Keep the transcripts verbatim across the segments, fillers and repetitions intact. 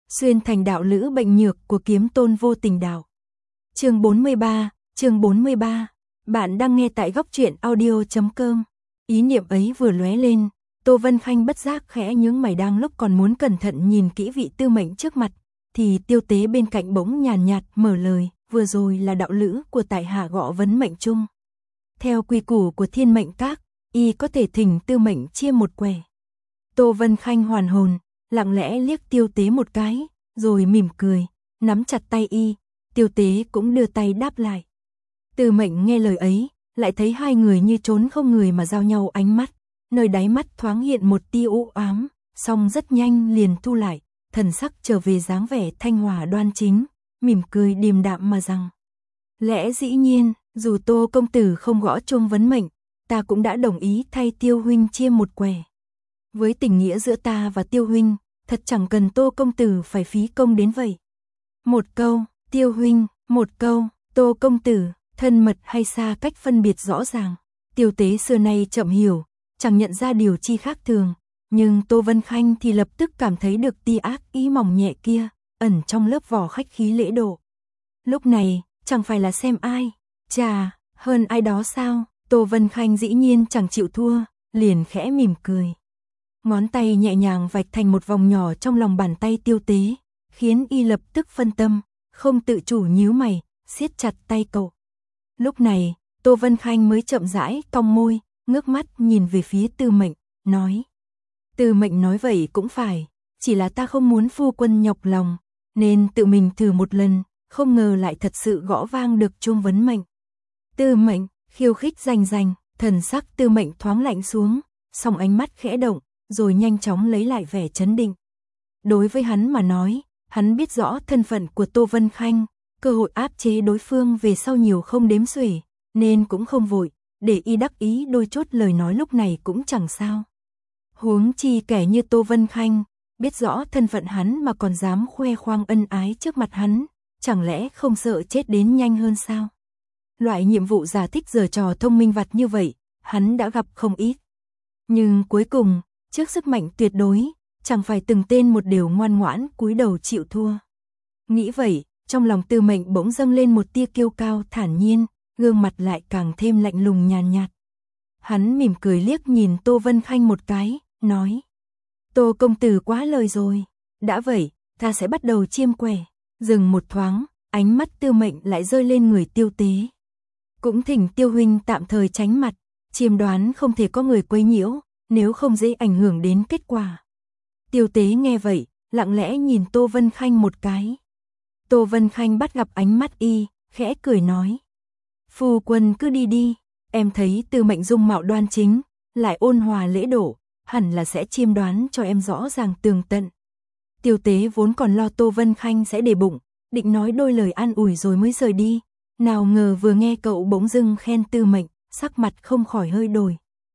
Xuyên thành đạo lữ bệnh nhược của kiếm tôn vô tình đạo. Chương bốn mươi ba, chương bốn mươi ba. Bạn đang nghe tại góc truyện audio chấm com. Ý niệm ấy vừa lóe lên, Tô Vân Khanh bất giác khẽ nhướng mày, đang lúc còn muốn cẩn thận nhìn kỹ vị tư mệnh trước mặt, thì Tiêu Tế bên cạnh bỗng nhàn nhạt, nhạt mở lời, vừa rồi là đạo lữ của tại hạ gõ vấn mệnh chung. Theo quy củ của Thiên Mệnh Các, y có thể thỉnh tư mệnh chia một quẻ. Tô Vân Khanh hoàn hồn, lặng lẽ liếc Tiêu Tế một cái, rồi mỉm cười, nắm chặt tay y. Tiêu Tế cũng đưa tay đáp lại. Tư mệnh nghe lời ấy, lại thấy hai người như trốn không người mà giao nhau ánh mắt, nơi đáy mắt thoáng hiện một tia u ám, song rất nhanh liền thu lại, thần sắc trở về dáng vẻ thanh hòa đoan chính, mỉm cười điềm đạm mà rằng: lẽ dĩ nhiên, dù Tô công tử không gõ chuông vấn mệnh, ta cũng đã đồng ý thay Tiêu huynh chia một quẻ. Với tình nghĩa giữa ta và Tiêu huynh, thật chẳng cần Tô công tử phải phí công đến vậy. Một câu, Tiêu huynh, một câu, Tô công tử, thân mật hay xa cách phân biệt rõ ràng. Tiêu Tế xưa nay chậm hiểu, chẳng nhận ra điều chi khác thường, nhưng Tô Vân Khanh thì lập tức cảm thấy được tia ác ý mỏng nhẹ kia, ẩn trong lớp vỏ khách khí lễ độ. Lúc này, chẳng phải là xem ai, chà, hơn ai đó sao? Tô Vân Khanh dĩ nhiên chẳng chịu thua, liền khẽ mỉm cười. Ngón tay nhẹ nhàng vạch thành một vòng nhỏ trong lòng bàn tay Tiêu Tế, khiến y lập tức phân tâm, không tự chủ nhíu mày, siết chặt tay cậu. Lúc này, Tô Vân Khanh mới chậm rãi cong môi, ngước mắt nhìn về phía Tư Mệnh, nói: Tư Mệnh nói vậy cũng phải, chỉ là ta không muốn phu quân nhọc lòng, nên tự mình thử một lần, không ngờ lại thật sự gõ vang được chuông vấn mệnh. Tư Mệnh khiêu khích rành rành, thần sắc Tư Mệnh thoáng lạnh xuống, song ánh mắt khẽ động, rồi nhanh chóng lấy lại vẻ trấn định. Đối với hắn mà nói, hắn biết rõ thân phận của Tô Vân Khanh, cơ hội áp chế đối phương về sau nhiều không đếm xuể, nên cũng không vội, để y đắc ý đôi chốt lời nói lúc này cũng chẳng sao. Huống chi kẻ như Tô Vân Khanh, biết rõ thân phận hắn mà còn dám khoe khoang ân ái trước mặt hắn, chẳng lẽ không sợ chết đến nhanh hơn sao? Loại nhiệm vụ giả thích giở trò thông minh vặt như vậy, hắn đã gặp không ít. Nhưng cuối cùng, trước sức mạnh tuyệt đối, chẳng phải từng tên một đều ngoan ngoãn cúi đầu chịu thua. Nghĩ vậy, trong lòng Tư Mệnh bỗng dâng lên một tia kiêu cao thản nhiên, gương mặt lại càng thêm lạnh lùng nhàn nhạt. Hắn mỉm cười liếc nhìn Tô Vân Khanh một cái, nói: Tô công tử quá lời rồi, đã vậy, ta sẽ bắt đầu chiêm quẻ. Dừng một thoáng, ánh mắt Tư Mệnh lại rơi lên người Tiêu Tế. Cũng thỉnh Tiêu huynh tạm thời tránh mặt, chiêm đoán không thể có người quấy nhiễu, nếu không dễ ảnh hưởng đến kết quả. Tiêu Tế nghe vậy, lặng lẽ nhìn Tô Vân Khanh một cái. Tô Vân Khanh bắt gặp ánh mắt y, khẽ cười nói: Phu quân cứ đi đi, em thấy Tư Mệnh dung mạo đoan chính, lại ôn hòa lễ độ, hẳn là sẽ chiêm đoán cho em rõ ràng tường tận. Tiêu Tế vốn còn lo Tô Vân Khanh sẽ để bụng, định nói đôi lời an ủi rồi mới rời đi, nào ngờ vừa nghe cậu bỗng dưng khen Tư Mệnh, sắc mặt không khỏi hơi đổi.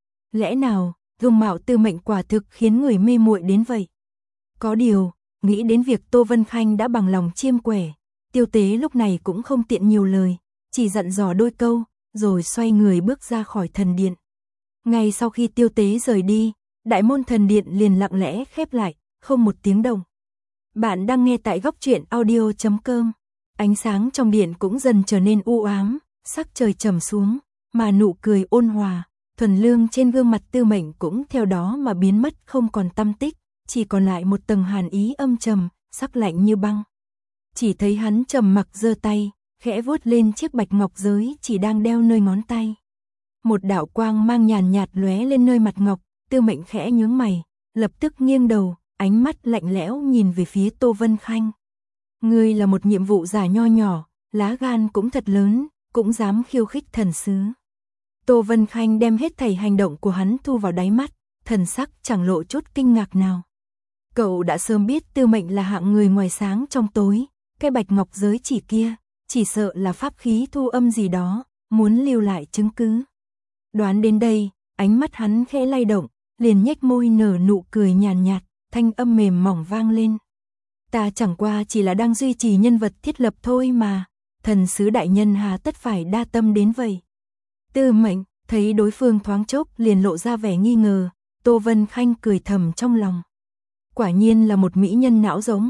Lẽ nào, dung mạo Tư Mệnh quả thực khiến người mê muội đến vậy? Có điều, nghĩ đến việc Tô Vân Khanh đã bằng lòng chiêm quẻ, Tiêu Tế lúc này cũng không tiện nhiều lời, chỉ dặn dò đôi câu, rồi xoay người bước ra khỏi thần điện. Ngay sau khi Tiêu Tế rời đi, đại môn thần điện liền lặng lẽ khép lại, không một tiếng động. Bạn đang nghe tại góc truyện audio chấm com. Ánh sáng trong điện cũng dần trở nên u ám, sắc trời trầm xuống, mà nụ cười ôn hòa, thuần lương trên gương mặt Tư Mệnh cũng theo đó mà biến mất không còn tăm tích, chỉ còn lại một tầng hàn ý âm trầm, sắc lạnh như băng. Chỉ thấy hắn trầm mặc giơ tay, khẽ vuốt lên chiếc bạch ngọc giới chỉ đang đeo nơi ngón tay. Một đạo quang mang nhàn nhạt lóe lên nơi mặt ngọc, Tư Mệnh khẽ nhướng mày, lập tức nghiêng đầu, ánh mắt lạnh lẽo nhìn về phía Tô Vân Khanh. Ngươi là một nhiệm vụ giả nho nhỏ, lá gan cũng thật lớn, cũng dám khiêu khích thần sứ. Tô Vân Khanh đem hết thảy hành động của hắn thu vào đáy mắt, thần sắc chẳng lộ chút kinh ngạc nào. Cậu đã sớm biết Tư Mệnh là hạng người ngoài sáng trong tối, cái bạch ngọc giới chỉ kia, chỉ sợ là pháp khí thu âm gì đó, muốn lưu lại chứng cứ. Đoán đến đây, ánh mắt hắn khẽ lay động, liền nhếch môi nở nụ cười nhàn nhạt, thanh âm mềm mỏng vang lên. Ta chẳng qua chỉ là đang duy trì nhân vật thiết lập thôi mà, thần sứ đại nhân hà tất phải đa tâm đến vậy. Tư Mệnh thấy đối phương thoáng chốc liền lộ ra vẻ nghi ngờ, Tô Vân Khanh cười thầm trong lòng. Quả nhiên là một mỹ nhân não giống,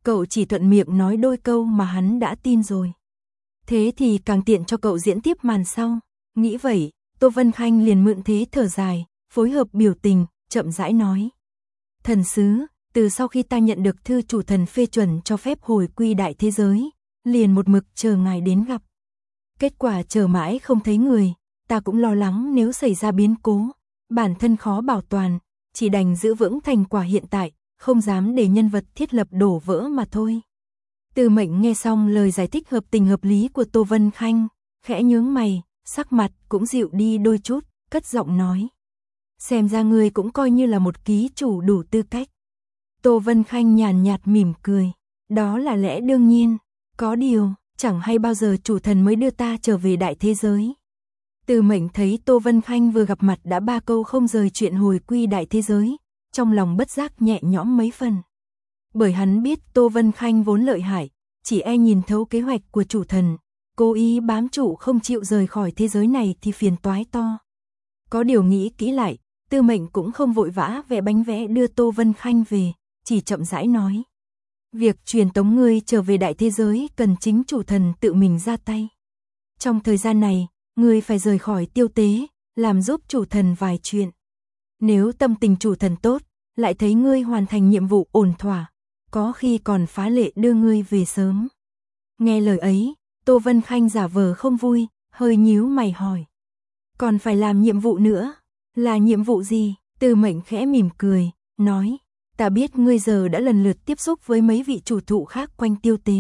cậu chỉ thuận miệng nói đôi câu mà hắn đã tin rồi. Thế thì càng tiện cho cậu diễn tiếp màn sau. Nghĩ vậy, Tô Vân Khanh liền mượn thế thở dài, phối hợp biểu tình, chậm rãi nói. Thần sứ, từ sau khi ta nhận được thư chủ thần phê chuẩn cho phép hồi quy đại thế giới, liền một mực chờ ngài đến gặp. Kết quả chờ mãi không thấy người, ta cũng lo lắng nếu xảy ra biến cố, bản thân khó bảo toàn, chỉ đành giữ vững thành quả hiện tại, không dám để nhân vật thiết lập đổ vỡ mà thôi. Tư Mệnh nghe xong lời giải thích hợp tình hợp lý của Tô Vân Khanh, khẽ nhướng mày, sắc mặt cũng dịu đi đôi chút, cất giọng nói. Xem ra ngươi cũng coi như là một ký chủ đủ tư cách. Tô Vân Khanh nhàn nhạt mỉm cười, đó là lẽ đương nhiên, có điều, chẳng hay bao giờ chủ thần mới đưa ta trở về đại thế giới. Tư Mệnh thấy Tô Vân Khanh vừa gặp mặt đã ba câu không rời chuyện hồi quy đại thế giới, trong lòng bất giác nhẹ nhõm mấy phần. Bởi hắn biết Tô Vân Khanh vốn lợi hại, chỉ e nhìn thấu kế hoạch của chủ thần, cố ý bám trụ không chịu rời khỏi thế giới này thì phiền toái to. Có điều nghĩ kỹ lại, Tư Mệnh cũng không vội vã vẽ bánh vẽ đưa Tô Vân Khanh về, chỉ chậm rãi nói. Việc truyền tống ngươi trở về đại thế giới cần chính chủ thần tự mình ra tay. Trong thời gian này, ngươi phải rời khỏi tiêu tế, làm giúp chủ thần vài chuyện. Nếu tâm tình chủ thần tốt, lại thấy ngươi hoàn thành nhiệm vụ ổn thỏa, có khi còn phá lệ đưa ngươi về sớm. Nghe lời ấy, Tô Vân Khanh giả vờ không vui, hơi nhíu mày hỏi. Còn phải làm nhiệm vụ nữa? Là nhiệm vụ gì? Tư Mệnh khẽ mỉm cười, nói. Ta biết ngươi giờ đã lần lượt tiếp xúc với mấy vị chủ thụ khác quanh tiêu tế.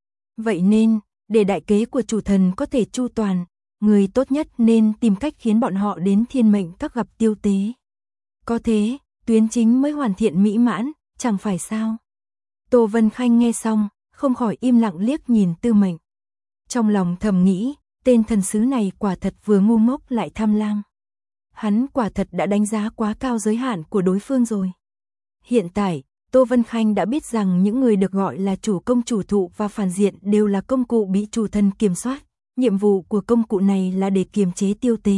Vậy nên, để đại kế của chủ thần có thể chu toàn, ngươi tốt nhất nên tìm cách khiến bọn họ đến Thiên Mệnh các gặp tiêu tế. Có thế, tuyến chính mới hoàn thiện mỹ mãn, chẳng phải sao? Tô Vân Khanh nghe xong, không khỏi im lặng liếc nhìn Tư Mệnh. Trong lòng thầm nghĩ, tên thần sứ này quả thật vừa ngu ngốc lại tham lam. Hắn quả thật đã đánh giá quá cao giới hạn của đối phương rồi. Hiện tại, Tô Vân Khanh đã biết rằng những người được gọi là chủ công chủ thụ và phản diện đều là công cụ bị chủ thần kiểm soát. Nhiệm vụ của công cụ này là để kiềm chế tiêu tế.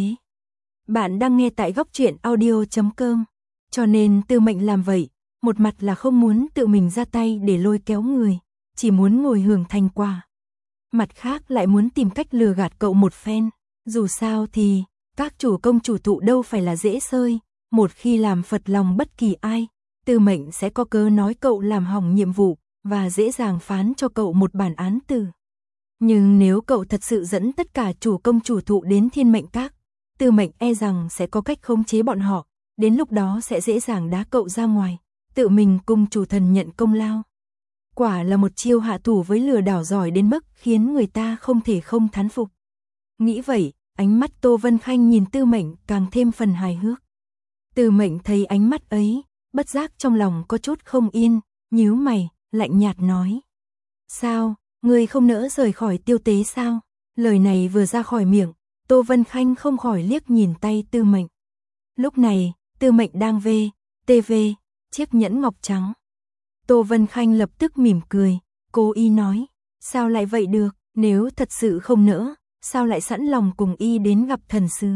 Bạn đang nghe tại góc truyện audio chấm com. Cho nên Tư Mệnh làm vậy, một mặt là không muốn tự mình ra tay để lôi kéo người, chỉ muốn ngồi hưởng thành quả. Mặt khác lại muốn tìm cách lừa gạt cậu một phen. Dù sao thì, các chủ công chủ thụ đâu phải là dễ xơi, một khi làm phật lòng bất kỳ ai, Tư Mệnh sẽ có cớ nói cậu làm hỏng nhiệm vụ, và dễ dàng phán cho cậu một bản án tử. Nhưng nếu cậu thật sự dẫn tất cả chủ công chủ thụ đến Thiên Mệnh các, Tư Mệnh e rằng sẽ có cách khống chế bọn họ, đến lúc đó sẽ dễ dàng đá cậu ra ngoài, tự mình cùng chủ thần nhận công lao. Quả là một chiêu hạ thủ với lừa đảo giỏi đến mức khiến người ta không thể không thán phục. Nghĩ vậy, ánh mắt Tô Vân Khanh nhìn Tư Mệnh càng thêm phần hài hước. Tư Mệnh thấy ánh mắt ấy, bất giác trong lòng có chút không yên, nhíu mày, lạnh nhạt nói. Sao, ngươi không nỡ rời khỏi tiêu tế sao? Lời này vừa ra khỏi miệng, Tô Vân Khanh không khỏi liếc nhìn tay Tư Mệnh. Lúc này, Tư Mệnh đang vê, tê vê, chiếc nhẫn ngọc trắng. Tô Vân Khanh lập tức mỉm cười, cố ý nói. Sao lại vậy được, nếu thật sự không nỡ, sao lại sẵn lòng cùng y đến gặp thần sứ?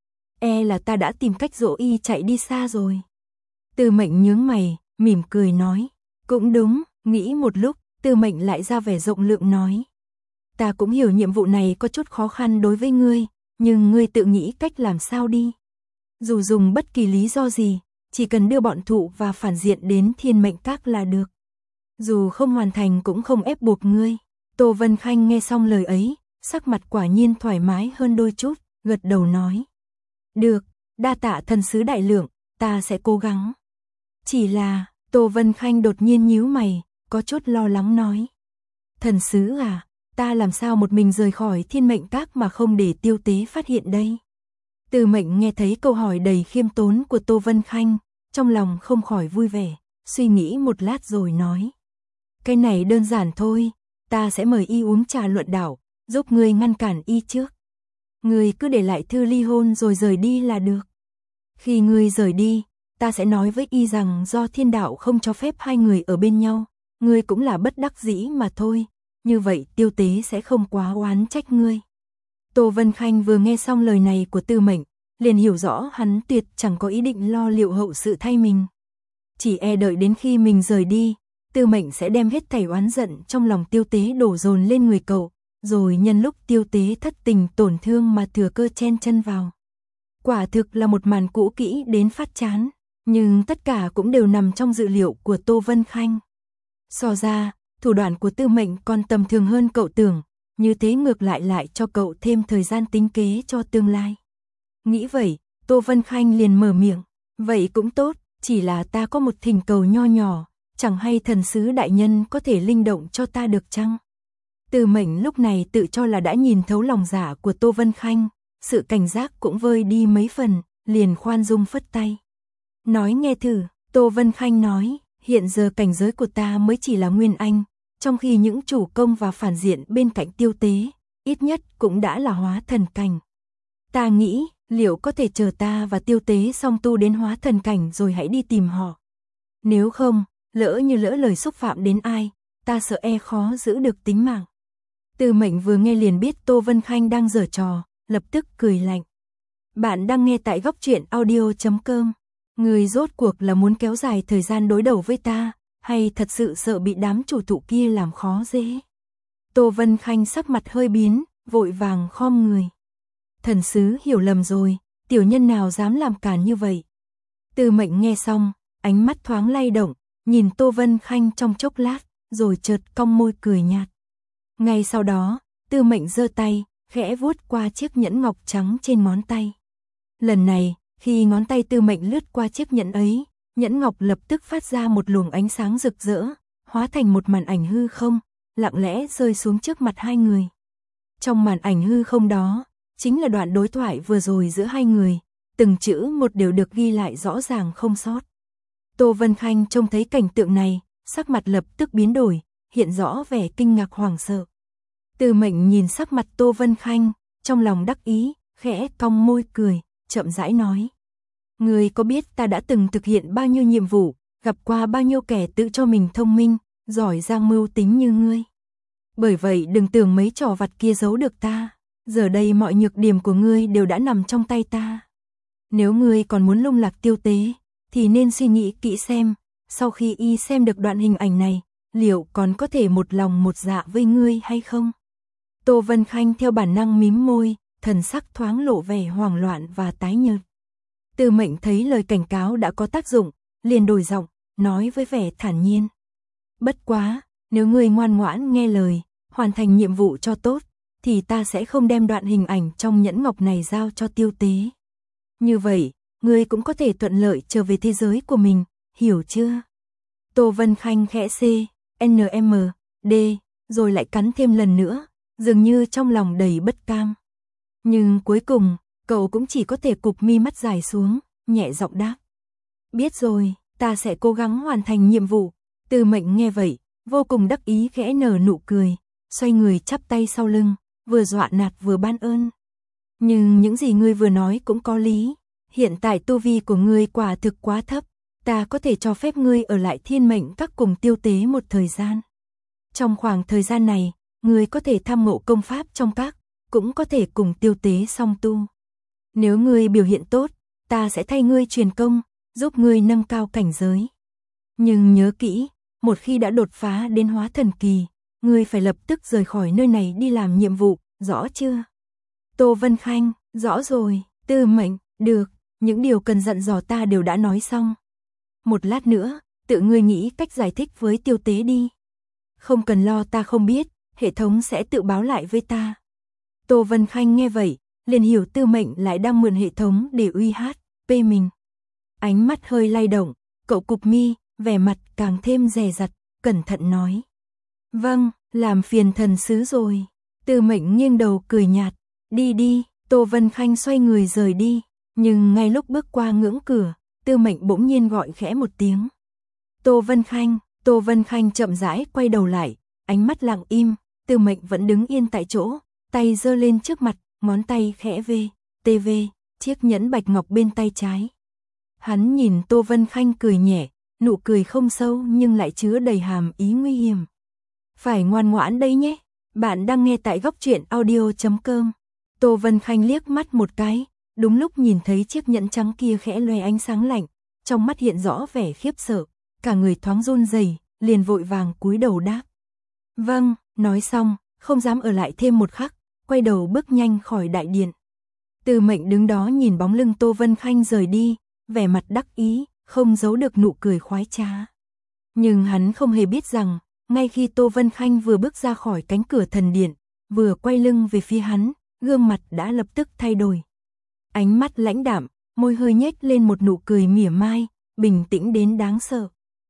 E là ta đã tìm cách dỗ y chạy đi xa rồi. Tư Mệnh nhướng mày, mỉm cười nói. Cũng đúng, nghĩ một lúc, Tư Mệnh lại ra vẻ rộng lượng nói. Ta cũng hiểu nhiệm vụ này có chút khó khăn đối với ngươi, nhưng ngươi tự nghĩ cách làm sao đi. Dù dùng bất kỳ lý do gì, chỉ cần đưa bọn thụ và phản diện đến Thiên Mệnh các là được. Dù không hoàn thành cũng không ép buộc ngươi. Tô Vân Khanh nghe xong lời ấy, sắc mặt quả nhiên thoải mái hơn đôi chút, gật đầu nói. Được, đa tạ thần sứ đại lượng, ta sẽ cố gắng. Chỉ là, Tô Vân Khanh đột nhiên nhíu mày, có chút lo lắng nói. Thần sứ à, ta làm sao một mình rời khỏi Thiên Mệnh các mà không để tiêu tế phát hiện đây? Tư Mệnh nghe thấy câu hỏi đầy khiêm tốn của Tô Vân Khanh, trong lòng không khỏi vui vẻ, suy nghĩ một lát rồi nói. Cái này đơn giản thôi, ta sẽ mời y uống trà luận đạo, giúp ngươi ngăn cản y trước. Ngươi cứ để lại thư ly hôn rồi rời đi là được. Khi ngươi rời đi, ta sẽ nói với y rằng do thiên đạo không cho phép hai người ở bên nhau, ngươi cũng là bất đắc dĩ mà thôi, như vậy tiêu tế sẽ không quá oán trách ngươi. Tô Vân Khanh vừa nghe xong lời này của Tư Mệnh, liền hiểu rõ hắn tuyệt chẳng có ý định lo liệu hậu sự thay mình. Chỉ e đợi đến khi mình rời đi, Tư Mệnh sẽ đem hết thảy oán giận trong lòng Tiêu Tế đổ dồn lên người cậu, rồi nhân lúc Tiêu Tế thất tình tổn thương mà thừa cơ chen chân vào. Quả thực là một màn cũ kỹ đến phát chán, nhưng tất cả cũng đều nằm trong dự liệu của Tô Vân Khanh. So ra, thủ đoạn của Tư Mệnh còn tầm thường hơn cậu tưởng, như thế ngược lại lại cho cậu thêm thời gian tính kế cho tương lai. Nghĩ vậy, Tô Vân Khanh liền mở miệng, vậy cũng tốt, chỉ là ta có một thỉnh cầu nho nhỏ, chẳng hay thần sứ đại nhân có thể linh động cho ta được chăng? Tư Mệnh lúc này tự cho là đã nhìn thấu lòng dạ của Tô Vân Khanh, sự cảnh giác cũng vơi đi mấy phần, liền khoan dung phất tay. Nói nghe thử, Tô Vân Khanh nói, hiện giờ cảnh giới của ta mới chỉ là Nguyên Anh, trong khi những chủ công và phản diện bên cạnh Tiêu Tế, ít nhất cũng đã là hóa thần cảnh. Ta nghĩ, liệu có thể chờ ta và Tiêu Tế song tu đến hóa thần cảnh rồi hãy đi tìm họ. Nếu không, lỡ như lỡ lời xúc phạm đến ai, ta sợ e khó giữ được tính mạng. Tư Mệnh vừa nghe liền biết Tô Vân Khanh đang giở trò, lập tức cười lạnh. Bạn đang nghe tại góc truyện audio chấm com. Người rốt cuộc là muốn kéo dài thời gian đối đầu với ta, hay thật sự sợ bị đám chủ thụ kia làm khó dễ? Tô Vân Khanh sắc mặt hơi biến, vội vàng khom người. Thần sứ hiểu lầm rồi, tiểu nhân nào dám làm cản như vậy. Tư Mệnh nghe xong, ánh mắt thoáng lay động, nhìn Tô Vân Khanh trong chốc lát, rồi chợt cong môi cười nhạt. Ngay sau đó, Tư Mệnh giơ tay, khẽ vuốt qua chiếc nhẫn ngọc trắng trên ngón tay. Lần này, khi ngón tay Tư Mệnh lướt qua chiếc nhẫn ấy, nhẫn ngọc lập tức phát ra một luồng ánh sáng rực rỡ, hóa thành một màn ảnh hư không, lặng lẽ rơi xuống trước mặt hai người. Trong màn ảnh hư không đó, chính là đoạn đối thoại vừa rồi giữa hai người, từng chữ một đều được ghi lại rõ ràng không sót. Tô Vân Khanh trông thấy cảnh tượng này, sắc mặt lập tức biến đổi, hiện rõ vẻ kinh ngạc hoảng sợ. Tư Mệnh nhìn sắc mặt Tô Vân Khanh, trong lòng đắc ý, khẽ cong môi cười, chậm rãi nói. Ngươi có biết ta đã từng thực hiện bao nhiêu nhiệm vụ, gặp qua bao nhiêu kẻ tự cho mình thông minh, giỏi giang mưu tính như ngươi. Bởi vậy đừng tưởng mấy trò vặt kia giấu được ta, giờ đây mọi nhược điểm của ngươi đều đã nằm trong tay ta. Nếu ngươi còn muốn lung lạc Tiêu Tế, thì nên suy nghĩ kỹ xem, sau khi y xem được đoạn hình ảnh này, liệu còn có thể một lòng một dạ với ngươi hay không? Tô Vân Khanh theo bản năng mím môi, thần sắc thoáng lộ vẻ hoảng loạn và tái nhợt. Tư Mệnh thấy lời cảnh cáo đã có tác dụng, liền đổi giọng, nói với vẻ thản nhiên. Bất quá, nếu ngươi ngoan ngoãn nghe lời, hoàn thành nhiệm vụ cho tốt, thì ta sẽ không đem đoạn hình ảnh trong nhẫn ngọc này giao cho Tiêu Tế. Như vậy, ngươi cũng có thể thuận lợi trở về thế giới của mình, hiểu chưa? Tô Vân Khanh khẽ C, N M, D, rồi lại cắn thêm lần nữa, dường như trong lòng đầy bất cam. Nhưng cuối cùng, cậu cũng chỉ có thể cụp mi mắt dài xuống, nhẹ giọng đáp. Biết rồi, ta sẽ cố gắng hoàn thành nhiệm vụ. Tư Mệnh nghe vậy, vô cùng đắc ý khẽ nở nụ cười, xoay người chắp tay sau lưng, vừa dọa nạt vừa ban ơn. Nhưng những gì ngươi vừa nói cũng có lý, hiện tại tu vi của ngươi quả thực quá thấp, ta có thể cho phép ngươi ở lại Thiên Mệnh Các cùng Tiêu Tế một thời gian. Trong khoảng thời gian này, ngươi có thể tham ngộ công pháp trong các, cũng có thể cùng Tiêu Tế song tu. Nếu ngươi biểu hiện tốt, ta sẽ thay ngươi truyền công, giúp ngươi nâng cao cảnh giới. Nhưng nhớ kỹ, một khi đã đột phá đến hóa thần kỳ, ngươi phải lập tức rời khỏi nơi này đi làm nhiệm vụ, rõ chưa? Tô Vân Khanh, rõ rồi. Tư Mệnh, được, những điều cần dặn dò ta đều đã nói xong. Một lát nữa, tự ngươi nghĩ cách giải thích với Tiêu Tế đi. Không cần lo, ta không biết, hệ thống sẽ tự báo lại với ta. Tô Vân Khanh nghe vậy, liền hiểu Tư Mệnh lại đang mượn hệ thống để uy hát pê mình. Ánh mắt hơi lay động, cậu cụp mi, vẻ mặt càng thêm dè dặt, cẩn thận nói. Vâng, làm phiền thần sứ rồi. Tư Mệnh nghiêng đầu cười nhạt, đi đi. Tô Vân Khanh xoay người rời đi, nhưng ngay lúc bước qua ngưỡng cửa, Tư Mệnh bỗng nhiên gọi khẽ một tiếng. Tô Vân Khanh. Tô Vân Khanh chậm rãi quay đầu lại, ánh mắt lặng im. Tư Mệnh vẫn đứng yên tại chỗ, tay giơ lên trước mặt, ngón tay khẽ vê, tê vê, chiếc nhẫn bạch ngọc bên tay trái. Hắn nhìn Tô Vân Khanh cười nhẹ, nụ cười không sâu nhưng lại chứa đầy hàm ý nguy hiểm. Phải ngoan ngoãn đây nhé. Bạn đang nghe tại góc truyện audio chấm com. Tô Vân Khanh liếc mắt một cái, đúng lúc nhìn thấy chiếc nhẫn trắng kia khẽ loe ánh sáng lạnh, trong mắt hiện rõ vẻ khiếp sợ, cả người thoáng run rẩy, liền vội vàng cúi đầu đáp. Vâng, nói xong, không dám ở lại thêm một khắc, quay đầu bước nhanh khỏi đại điện. Tư Mệnh đứng đó nhìn bóng lưng Tô Vân Khanh rời đi, vẻ mặt đắc ý, không giấu được nụ cười khoái trá. Nhưng hắn không hề biết rằng, ngay khi Tô Vân Khanh vừa bước ra khỏi cánh cửa thần điện, vừa quay lưng về phía hắn, gương mặt đã lập tức thay đổi. Ánh mắt lãnh đạm, môi hơi nhếch lên một nụ cười mỉa mai, bình tĩnh đến đáng sợ.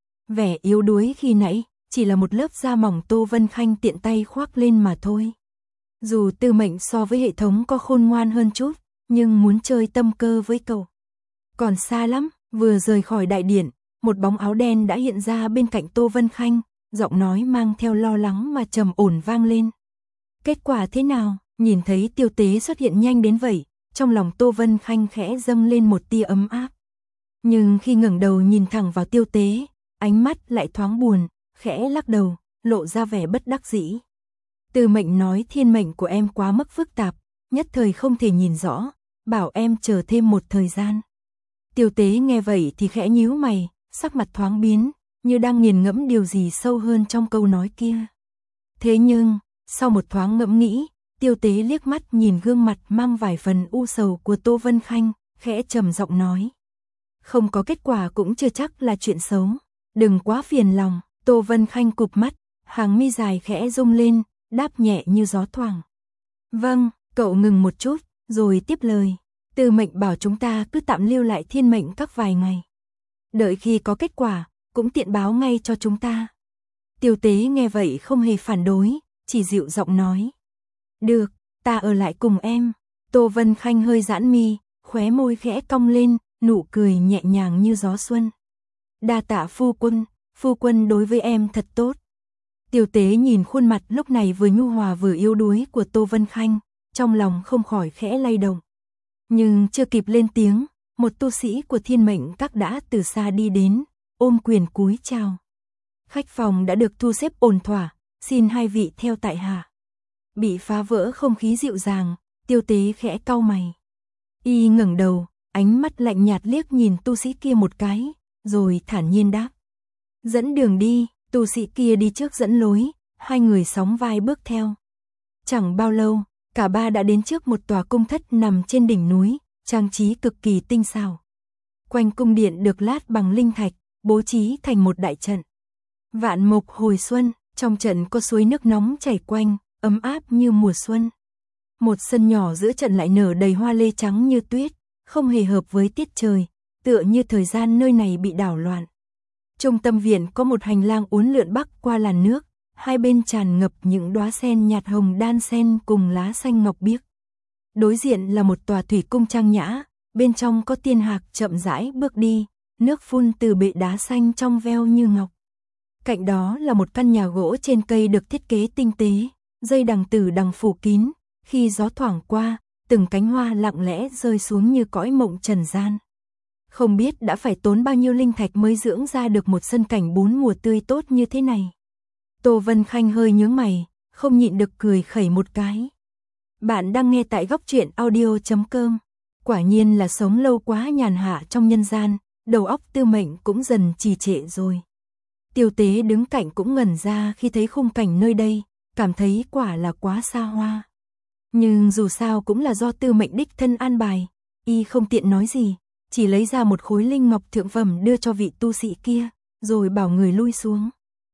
Vẻ yếu đuối khi nãy, chỉ là một lớp da mỏng Tô Vân Khanh tiện tay khoác lên mà thôi. Dù Tư Mệnh so với hệ thống có khôn ngoan hơn chút, nhưng muốn chơi tâm cơ với cậu còn xa lắm. Vừa rời khỏi đại điện, một bóng áo đen đã hiện ra bên cạnh Tô Vân Khanh, giọng nói mang theo lo lắng mà trầm ổn vang lên. Kết quả thế nào? Nhìn thấy Tiêu Tế xuất hiện nhanh đến vậy, trong lòng Tô Vân Khanh khẽ dâng lên một tia ấm áp. Nhưng khi ngẩng đầu nhìn thẳng vào Tiêu Tế, ánh mắt lại thoáng buồn, khẽ lắc đầu, lộ ra vẻ bất đắc dĩ. Tư Mệnh nói thiên mệnh của em quá mức phức tạp, nhất thời không thể nhìn rõ, bảo em chờ thêm một thời gian. Tiêu Tế nghe vậy thì khẽ nhíu mày, sắc mặt thoáng biến, như đang nghiền ngẫm điều gì sâu hơn trong câu nói kia. Thế nhưng, sau một thoáng ngẫm nghĩ, Tiêu Tế liếc mắt nhìn gương mặt mang vài phần u sầu của Tô Vân Khanh, khẽ trầm giọng nói. Không có kết quả cũng chưa chắc là chuyện xấu, đừng quá phiền lòng. Tô Vân Khanh cụp mắt, hàng mi dài khẽ rung lên, đáp nhẹ như gió thoảng. Vâng, cậu ngừng một chút, rồi tiếp lời. Tư Mệnh bảo chúng ta cứ tạm lưu lại thiên mệnh các vài ngày. Đợi khi có kết quả, cũng tiện báo ngay cho chúng ta. Tiêu Tế nghe vậy không hề phản đối, chỉ dịu giọng nói. Được, ta ở lại cùng em. Tô Vân Khanh hơi giãn mi, khóe môi khẽ cong lên, nụ cười nhẹ nhàng như gió xuân. Đa tạ phu quân, phu quân đối với em thật tốt. Tiêu Tế nhìn khuôn mặt lúc này vừa nhu hòa vừa yếu đuối của Tô Vân Khanh, trong lòng không khỏi khẽ lay động. Nhưng chưa kịp lên tiếng, một tu sĩ của thiên mệnh các đã từ xa đi đến, ôm quyền cúi chào. Khách phòng đã được thu xếp ổn thỏa, xin hai vị theo tại hạ. Bị phá vỡ không khí dịu dàng, Tiêu Tế khẽ cau mày. Y ngẩng đầu, ánh mắt lạnh nhạt liếc nhìn tu sĩ kia một cái, rồi thản nhiên đáp. Dẫn đường đi. Tu sĩ kia đi trước dẫn lối, hai người sóng vai bước theo. Chẳng bao lâu, cả ba đã đến trước một tòa cung thất nằm trên đỉnh núi, trang trí cực kỳ tinh xảo. Quanh cung điện được lát bằng linh thạch, bố trí thành một đại trận. Vạn mộc hồi xuân, trong trận có suối nước nóng chảy quanh, ấm áp như mùa xuân. Một sân nhỏ giữa trận lại nở đầy hoa lê trắng như tuyết, không hề hợp với tiết trời, tựa như thời gian nơi này bị đảo loạn. Trong tâm viện có một hành lang uốn lượn bắc qua làn nước, hai bên tràn ngập những đóa sen nhạt hồng đan xen cùng lá xanh ngọc biếc. Đối diện là một tòa thủy cung trang nhã, bên trong có tiên hạc chậm rãi bước đi, nước phun từ bệ đá xanh trong veo như ngọc. Cạnh đó là một căn nhà gỗ trên cây được thiết kế tinh tế, dây đằng tử đằng phủ kín, khi gió thoảng qua, từng cánh hoa lặng lẽ rơi xuống như cõi mộng trần gian. Không biết đã phải tốn bao nhiêu linh thạch mới dưỡng ra được một sân cảnh bốn mùa tươi tốt như thế này. Tô Vân Khanh hơi nhướng mày, không nhịn được cười khẩy một cái. Bạn đang nghe tại góc truyện audio chấm com. Quả nhiên là sống lâu quá nhàn hạ trong nhân gian, đầu óc Tư Mệnh cũng dần trì trệ rồi. Tiêu Tế đứng cạnh cũng ngẩn ra khi thấy khung cảnh nơi đây, cảm thấy quả là quá xa hoa. Nhưng dù sao cũng là do Tư Mệnh đích thân an bài, y không tiện nói gì. Chỉ lấy ra một khối linh ngọc thượng phẩm đưa cho vị tu sĩ kia, rồi bảo người lui xuống.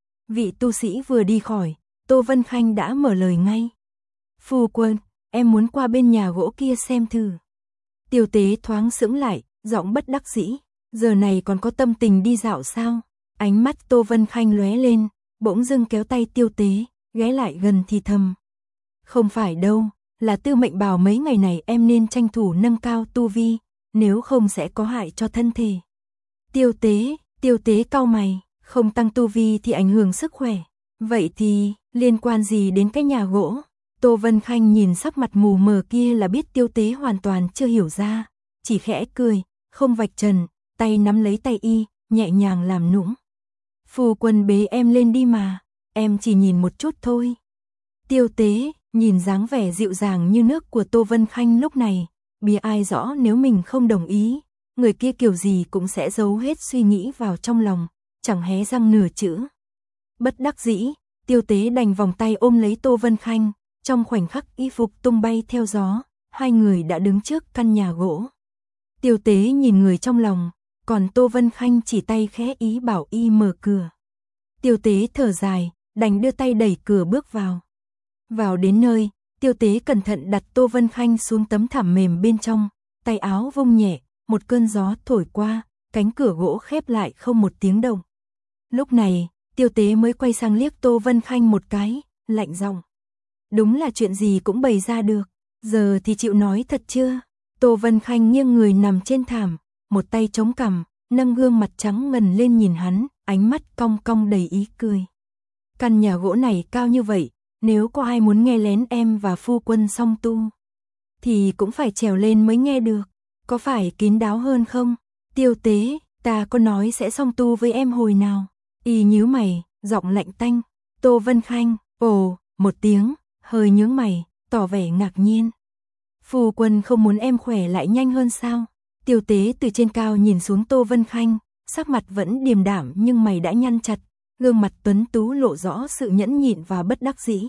Vị tu sĩ vừa đi khỏi, Tô Vân Khanh đã mở lời ngay. Phu quân, em muốn qua bên nhà gỗ kia xem thử. Tiêu Tế thoáng sững lại, giọng bất đắc dĩ. Giờ này còn có tâm tình đi dạo sao? Ánh mắt Tô Vân Khanh lóe lên, bỗng dưng kéo tay Tiêu Tế, ghé lại gần thì thầm. Không phải đâu, là Tư Mệnh bảo mấy ngày này em nên tranh thủ nâng cao tu vi, nếu không sẽ có hại cho thân thể. Tiêu Tế, Tiêu Tế cau mày, không tăng tu vi thì ảnh hưởng sức khỏe. Vậy thì, liên quan gì đến cái nhà gỗ? Tô Vân Khanh nhìn sắc mặt mù mờ kia là biết Tiêu Tế hoàn toàn chưa hiểu ra, chỉ khẽ cười, không vạch trần, tay nắm lấy tay y, nhẹ nhàng làm nũng. Phu quân bế em lên đi mà, em chỉ nhìn một chút thôi. Tiêu Tế, nhìn dáng vẻ dịu dàng như nước của Tô Vân Khanh lúc này, bia ai rõ nếu mình không đồng ý, người kia kiểu gì cũng sẽ giấu hết suy nghĩ vào trong lòng, chẳng hé răng nửa chữ. Bất đắc dĩ, Tiêu Tế đành vòng tay ôm lấy Tô Vân Khanh, trong khoảnh khắc y phục tung bay theo gió, hai người đã đứng trước căn nhà gỗ. Tiêu Tế nhìn người trong lòng, còn Tô Vân Khanh chỉ tay khẽ ý bảo y mở cửa. Tiêu Tế thở dài, đành đưa tay đẩy cửa bước vào. Vào đến nơi, Tiêu Tế cẩn thận đặt Tô Vân Khanh xuống tấm thảm mềm bên trong, tay áo vung nhẹ, một cơn gió thổi qua, cánh cửa gỗ khép lại không một tiếng động. Lúc này, Tiêu Tế mới quay sang liếc Tô Vân Khanh một cái, lạnh giọng. Đúng là chuyện gì cũng bày ra được, giờ thì chịu nói thật chưa? Tô Vân Khanh nghiêng người nằm trên thảm, một tay chống cằm, nâng gương mặt trắng ngần lên nhìn hắn, ánh mắt cong cong đầy ý cười. Căn nhà gỗ này cao như vậy, nếu có ai muốn nghe lén em và phu quân song tu, thì cũng phải trèo lên mới nghe được, có phải kín đáo hơn không? Tiêu Tế, ta có nói sẽ song tu với em hồi nào? Y nhíu mày, giọng lạnh tanh. Tô Vân Khanh, ồ, một tiếng, hơi nhướng mày, tỏ vẻ ngạc nhiên. Phu quân không muốn em khỏe lại nhanh hơn sao? Tiêu Tế từ trên cao nhìn xuống Tô Vân Khanh, sắc mặt vẫn điềm đạm nhưng mày đã nhăn chặt, gương mặt tuấn tú lộ rõ sự nhẫn nhịn và bất đắc dĩ.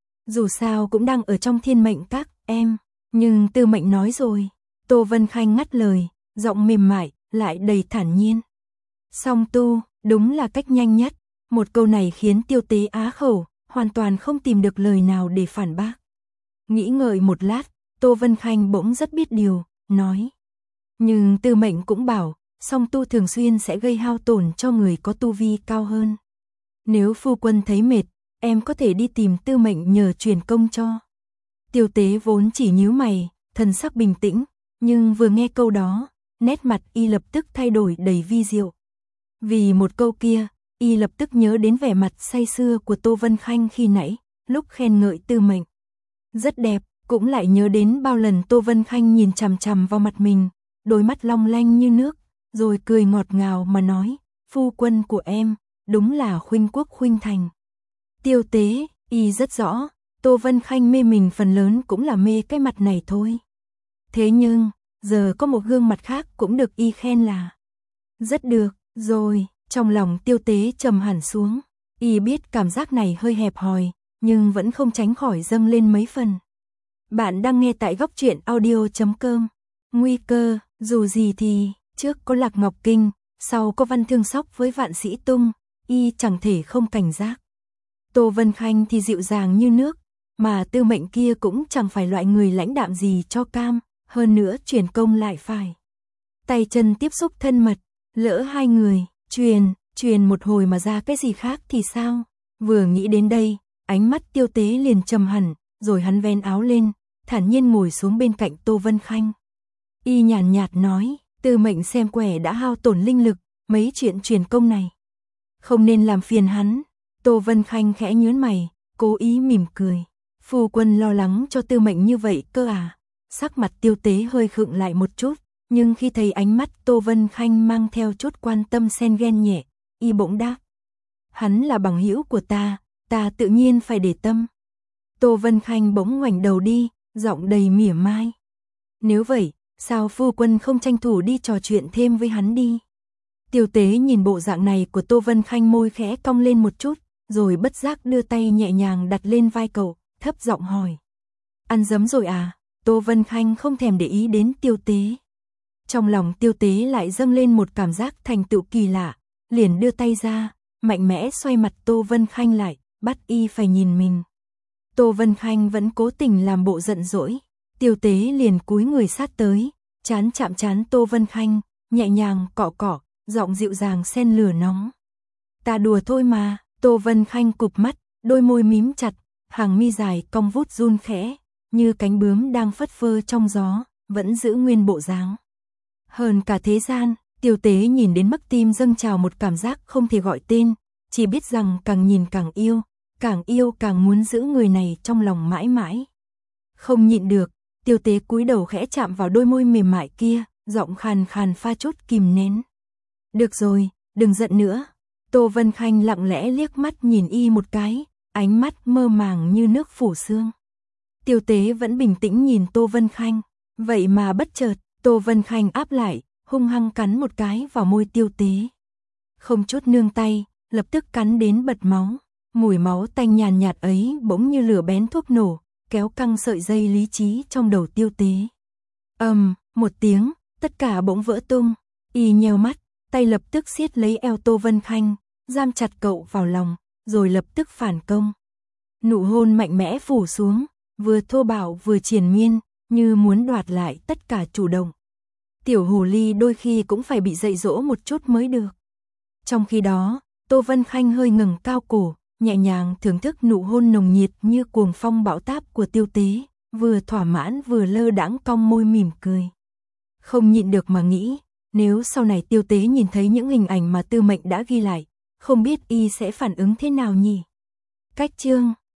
Dù sao cũng đang ở trong thiên mệnh các em, nhưng Tư Mệnh nói rồi. Tô Vân Khanh ngắt lời, giọng mềm mại, lại đầy thản nhiên. Song tu, đúng là cách nhanh nhất. Một câu này khiến Tiêu Tế á khẩu, hoàn toàn không tìm được lời nào để phản bác. Nghĩ ngợi một lát, Tô Vân Khanh bỗng rất biết điều, nói. Nhưng Tư Mệnh cũng bảo, song tu thường xuyên sẽ gây hao tổn cho người có tu vi cao hơn. Nếu phu quân thấy mệt, em có thể đi tìm Tư Mệnh nhờ truyền công cho. Tiêu Tế vốn chỉ nhíu mày, thần sắc bình tĩnh, nhưng vừa nghe câu đó, nét mặt y lập tức thay đổi đầy vi diệu. Vì một câu kia, y lập tức nhớ đến vẻ mặt say sưa của Tô Vân Khanh khi nãy, lúc khen ngợi Tư Mệnh. Rất đẹp, cũng lại nhớ đến bao lần Tô Vân Khanh nhìn chằm chằm vào mặt mình, đôi mắt long lanh như nước, rồi cười ngọt ngào mà nói, phu quân của em, đúng là khuynh quốc khuynh thành. Tiêu Tế, y rất rõ, Tô Vân Khanh mê mình phần lớn cũng là mê cái mặt này thôi. Thế nhưng, giờ có một gương mặt khác cũng được y khen là rất được, rồi, trong lòng Tiêu Tế trầm hẳn xuống, y biết cảm giác này hơi hẹp hòi, nhưng vẫn không tránh khỏi dâng lên mấy phần. Bạn đang nghe tại góc truyện audio chấm com. Nguy cơ, dù gì thì, trước có Lạc Ngọc Kinh, sau có Văn Thương Sóc với Vạn Sĩ Tung, y chẳng thể không cảnh giác. Tô Vân Khanh thì dịu dàng như nước, mà Tư Mệnh kia cũng chẳng phải loại người lãnh đạm gì cho cam, hơn nữa truyền công lại phải. Tay chân tiếp xúc thân mật, lỡ hai người, truyền, truyền một hồi mà ra cái gì khác thì sao? Vừa nghĩ đến đây, ánh mắt Tiêu Tế liền trầm hẳn, rồi hắn vén áo lên, thản nhiên ngồi xuống bên cạnh Tô Vân Khanh. Y nhàn nhạt nói, Tư Mệnh xem quẻ đã hao tổn linh lực, mấy chuyện truyền công này không nên làm phiền hắn. Tô Vân Khanh khẽ nhướng mày, cố ý mỉm cười. Phu quân lo lắng cho Tư Mệnh như vậy cơ à? Sắc mặt Tiêu Tế hơi khựng lại một chút, nhưng khi thấy ánh mắt Tô Vân Khanh mang theo chút quan tâm xen ghen nhẹ, y bỗng đáp. Hắn là bằng hữu của ta, ta tự nhiên phải để tâm. Tô Vân Khanh bỗng ngoảnh đầu đi, giọng đầy mỉa mai. Nếu vậy, sao phu quân không tranh thủ đi trò chuyện thêm với hắn đi? Tiêu Tế nhìn bộ dạng này của Tô Vân Khanh, môi khẽ cong lên một chút, rồi bất giác đưa tay nhẹ nhàng đặt lên vai cậu, thấp giọng hỏi. Ăn dấm rồi à? Tô Vân Khanh không thèm để ý đến Tiêu Tế. Trong lòng Tiêu Tế lại dâng lên một cảm giác thành tựu kỳ lạ, liền đưa tay ra, mạnh mẽ xoay mặt Tô Vân Khanh lại, bắt y phải nhìn mình. Tô Vân Khanh vẫn cố tình làm bộ giận dỗi, Tiêu Tế liền cúi người sát tới, chán chạm chán Tô Vân Khanh, nhẹ nhàng cọ cọ, giọng dịu dàng xen lửa nóng. Ta đùa thôi mà. Tô Vân Khanh cụp mắt, đôi môi mím chặt, hàng mi dài cong vút run khẽ, như cánh bướm đang phất phơ trong gió, vẫn giữ nguyên bộ dáng. Hơn cả thế gian, Tiêu Tế nhìn đến mức tim dâng trào một cảm giác không thể gọi tên, chỉ biết rằng càng nhìn càng yêu, càng yêu càng muốn giữ người này trong lòng mãi mãi. Không nhịn được, Tiêu Tế cúi đầu khẽ chạm vào đôi môi mềm mại kia, giọng khàn khàn pha chút kìm nén. Được rồi, đừng giận nữa. Tô Vân Khanh lặng lẽ liếc mắt nhìn y một cái, ánh mắt mơ màng như nước phủ sương. Tiêu Tế vẫn bình tĩnh nhìn Tô Vân Khanh, vậy mà bất chợt, Tô Vân Khanh áp lại, hung hăng cắn một cái vào môi Tiêu Tế. Không chút nương tay, lập tức cắn đến bật máu. Mùi máu tanh nhàn nhạt ấy bỗng như lửa bén thuốc nổ, kéo căng sợi dây lý trí trong đầu Tiêu Tế. Ầm, um, một tiếng, tất cả bỗng vỡ tung, y nheo mắt, tay lập tức siết lấy eo Tô Vân Khanh, giam chặt cậu vào lòng, rồi lập tức phản công. Nụ hôn mạnh mẽ phủ xuống, vừa thô bạo vừa triền miên, như muốn đoạt lại tất cả chủ động. Tiểu hồ ly đôi khi cũng phải bị dạy dỗ một chút mới được. Trong khi đó, Tô Vân Khanh hơi ngẩng cao cổ, nhẹ nhàng thưởng thức nụ hôn nồng nhiệt như cuồng phong bão táp của Tiêu Tế, vừa thỏa mãn vừa lơ đãng cong môi mỉm cười. Không nhịn được mà nghĩ, nếu sau này Tiêu Tế nhìn thấy những hình ảnh mà Tư Mệnh đã ghi lại, không biết y sẽ phản ứng thế nào nhỉ? Cách chương